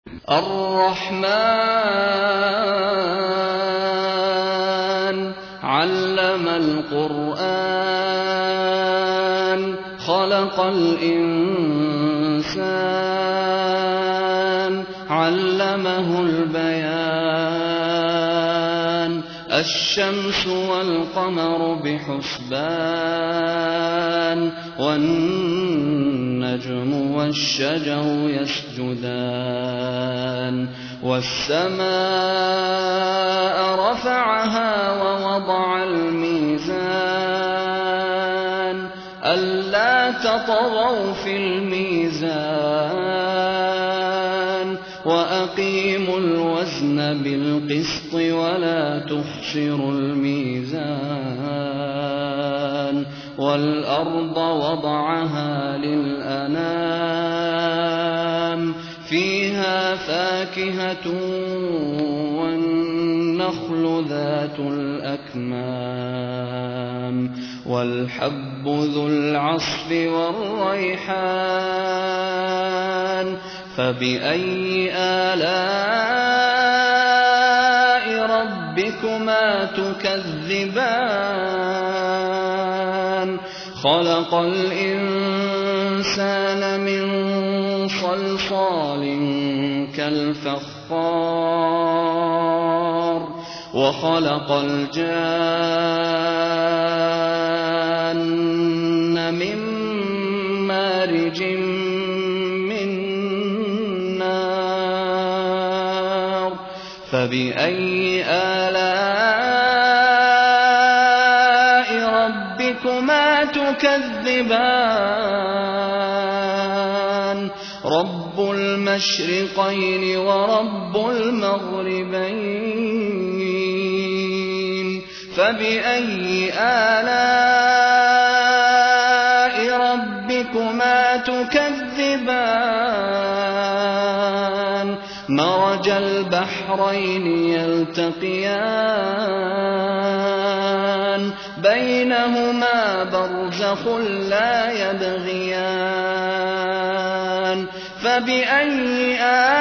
الرحمن علم القرآن خلق الإنسان علمه البيان الشمس والقمر بحسبان والنجم والشجر يسجدان والسماء رفعها ووضع الميزان ألا تطغوا في الميزان وأقيموا الوزن بالقسط ولا تخسروا الميزان والأرض وضعها للأنام فيها فاكهة والنخل ذات الأكمام والحب ذو العصف والريحان فبأي آلاء ربكما تكذبان خلق الإنسان من صلصال كالفخار وخلق الجان من مارج من نار فبأي آلاء ربكما تكذبان رب المشرقين ورب المغربين فبأي آلاء ربكما تكذبان مرج البحرين يلتقيان بينهما برزخ لا يبغيان فبأي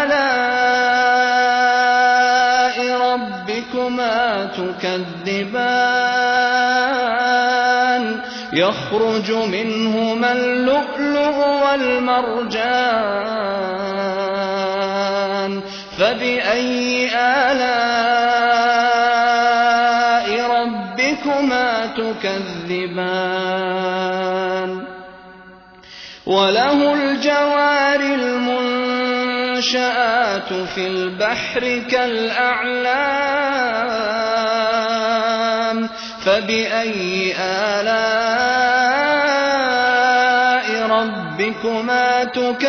آلاء ربكما تكذبان يخرج منهما اللؤلؤ والمرجان فبأي آلاء ربكما تكذبان وله الجوار المنشآت في البحر كالأعلام فبأي آلاء ربكما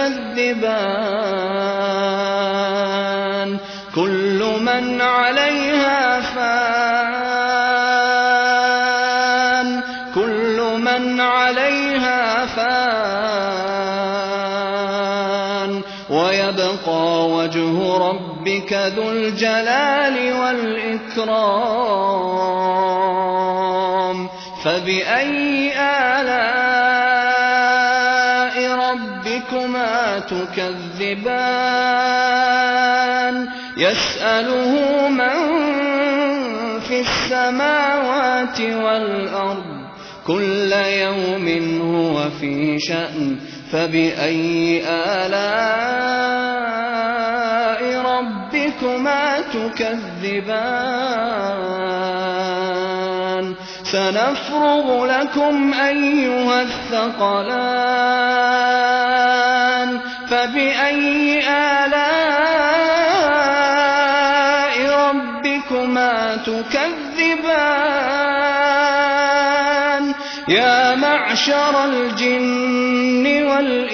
تكذبان كل من عليها فان كل من عليها فان ويبقى وجه ربك ذو الجلال والإكرام فبأي آلاء ربكما تكذبان يسأله من في السماوات والأرض كل يوم هو في شأن فبأي آلاء ربكما تكذبان سنفرغ لكم أيها الثقلان فبأي آلاء ربكما تكذبان يا معشر الجن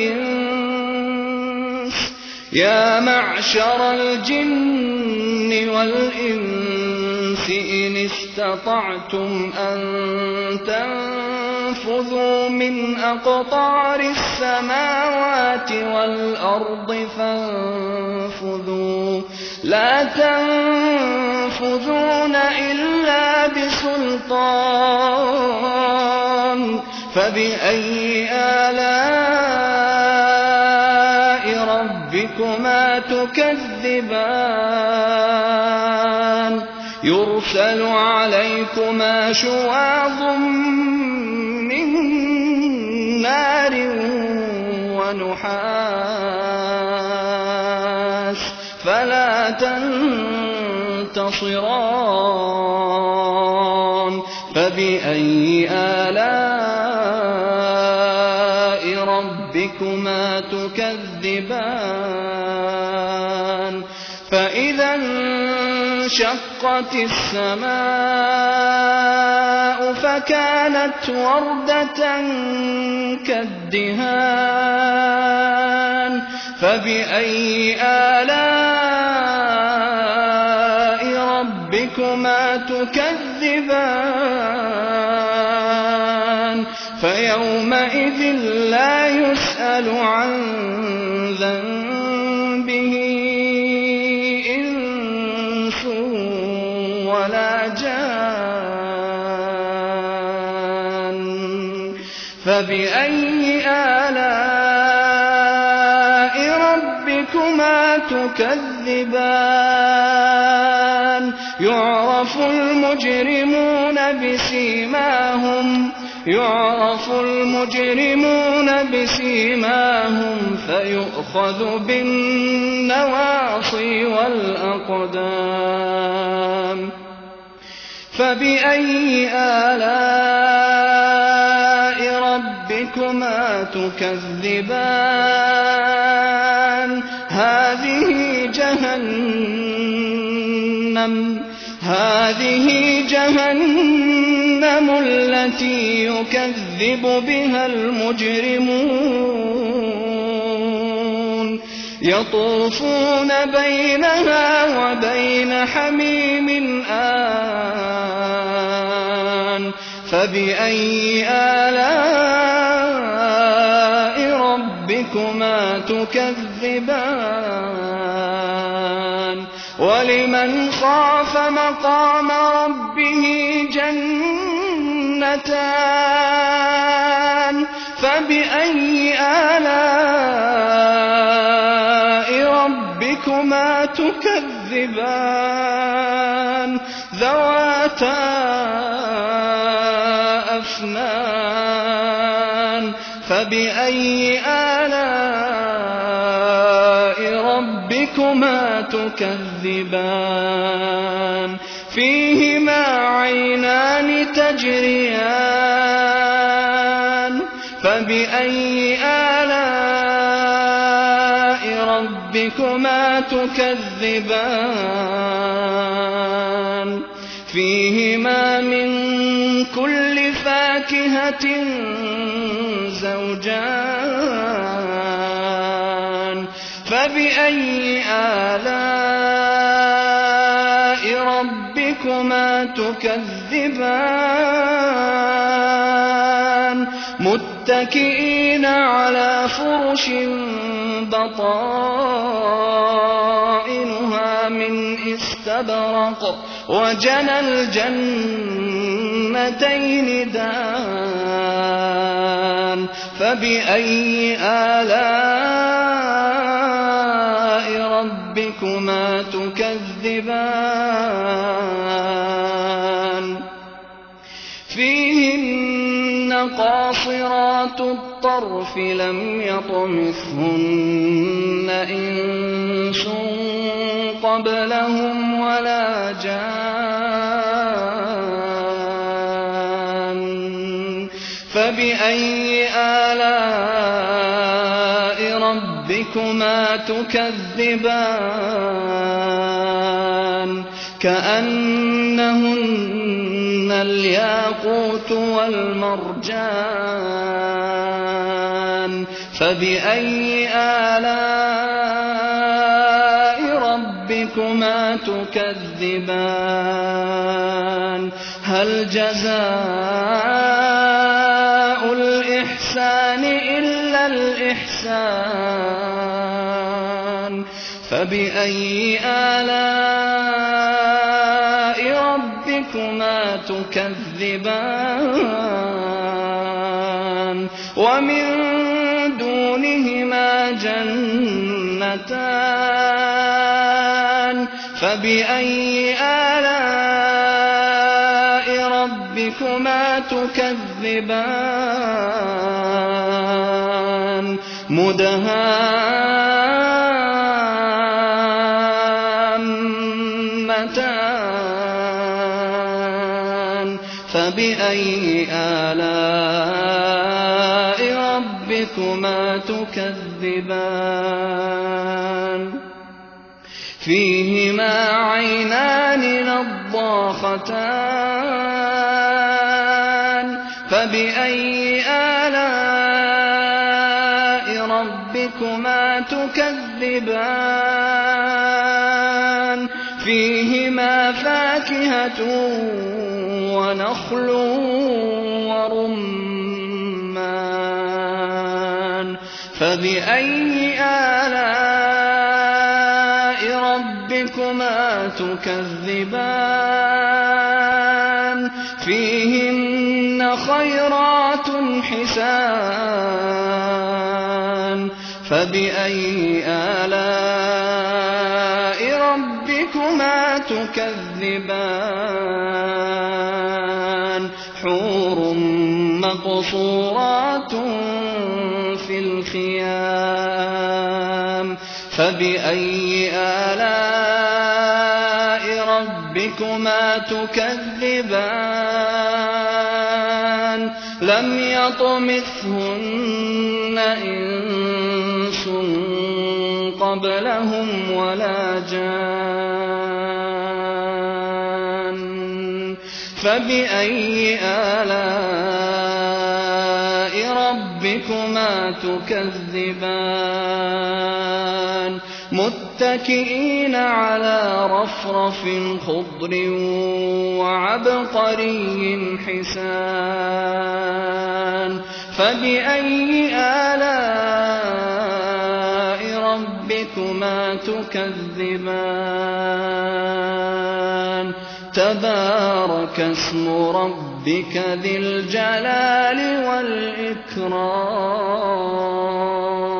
والإنس إن استطعتم أن تنفذوا من أقطار السماوات والأرض فانفذوا لا تنفذون إلا بسلطان فبأي آلاء ربكما ربكما تكذبان يرسل عليكما شواظ من نار ونحاس فلا تنتصران فبأي آلاء ربكما تكذبان فإذا انشقت السماء فكانت وردة كالدهان فبأي آلاء ربكما تكذبان فيومئذ لا يسأل عن ذنبه إنس ولا جان فبأي آلاء ربكما تكذبان يعرف المجرمون بسيماهم فيؤخذ بالنواصي والأقدام فبأي آلاء ربكما تكذبان هذه جهنم التي يكذب بها المجرمون يطوفون بينها وبين حميم آن فبأي آلاء ربكما تكذبان ولمن خاف مقام ربه جنتان فبأي آلاء ربكما تكذبان ذواتا أفنان فبأي آلاء ربكما تكذبان فيهما عينان تجريان فبأي آلاء ربكما تكذبان فيهما من كل فاكهة زوجان فبأي آلاء ربكما تكذبان متكئين على فرش بطائنها من استبرق وجنى الجنتين دان فبأي آلاء ربكما تكذبان فيهن قاصرات الطرف لم يطمثهن إنس قبلهم ولا جان فبأي آلاء ربكما تكذبان كأنهن الياقوت والمرجان فبأي آلاء ربكما تكذبان هل جزاء الإحسان إلا الإحسان فبأي آلاء ربكما تكذبان ومن دونهما جنتان همتان فبأي آلاء ربكما تكذبان مدهامتان فبأي آلاء ربكما تكذبان فيهما عينان نضاختان فبأي آلاء ربكما تكذبان فيهما فاكهة ونخل ورمان فبأي آلاء ربكما تكذبان فيهن خيرات حسان فبأي آلاء ربكما تكذبان حور مقصورات في الخيام فبأي آلاء ربكما تكذبان لم يطمثهن إنس قبلهم ولا جان فبأي آلاء ربكما تكذبان متكئين على رفرف خضر وعبقري حسان فبأي آلاء ربكما تكذبان تبارك اسم ربك ذي الجلال والإكرام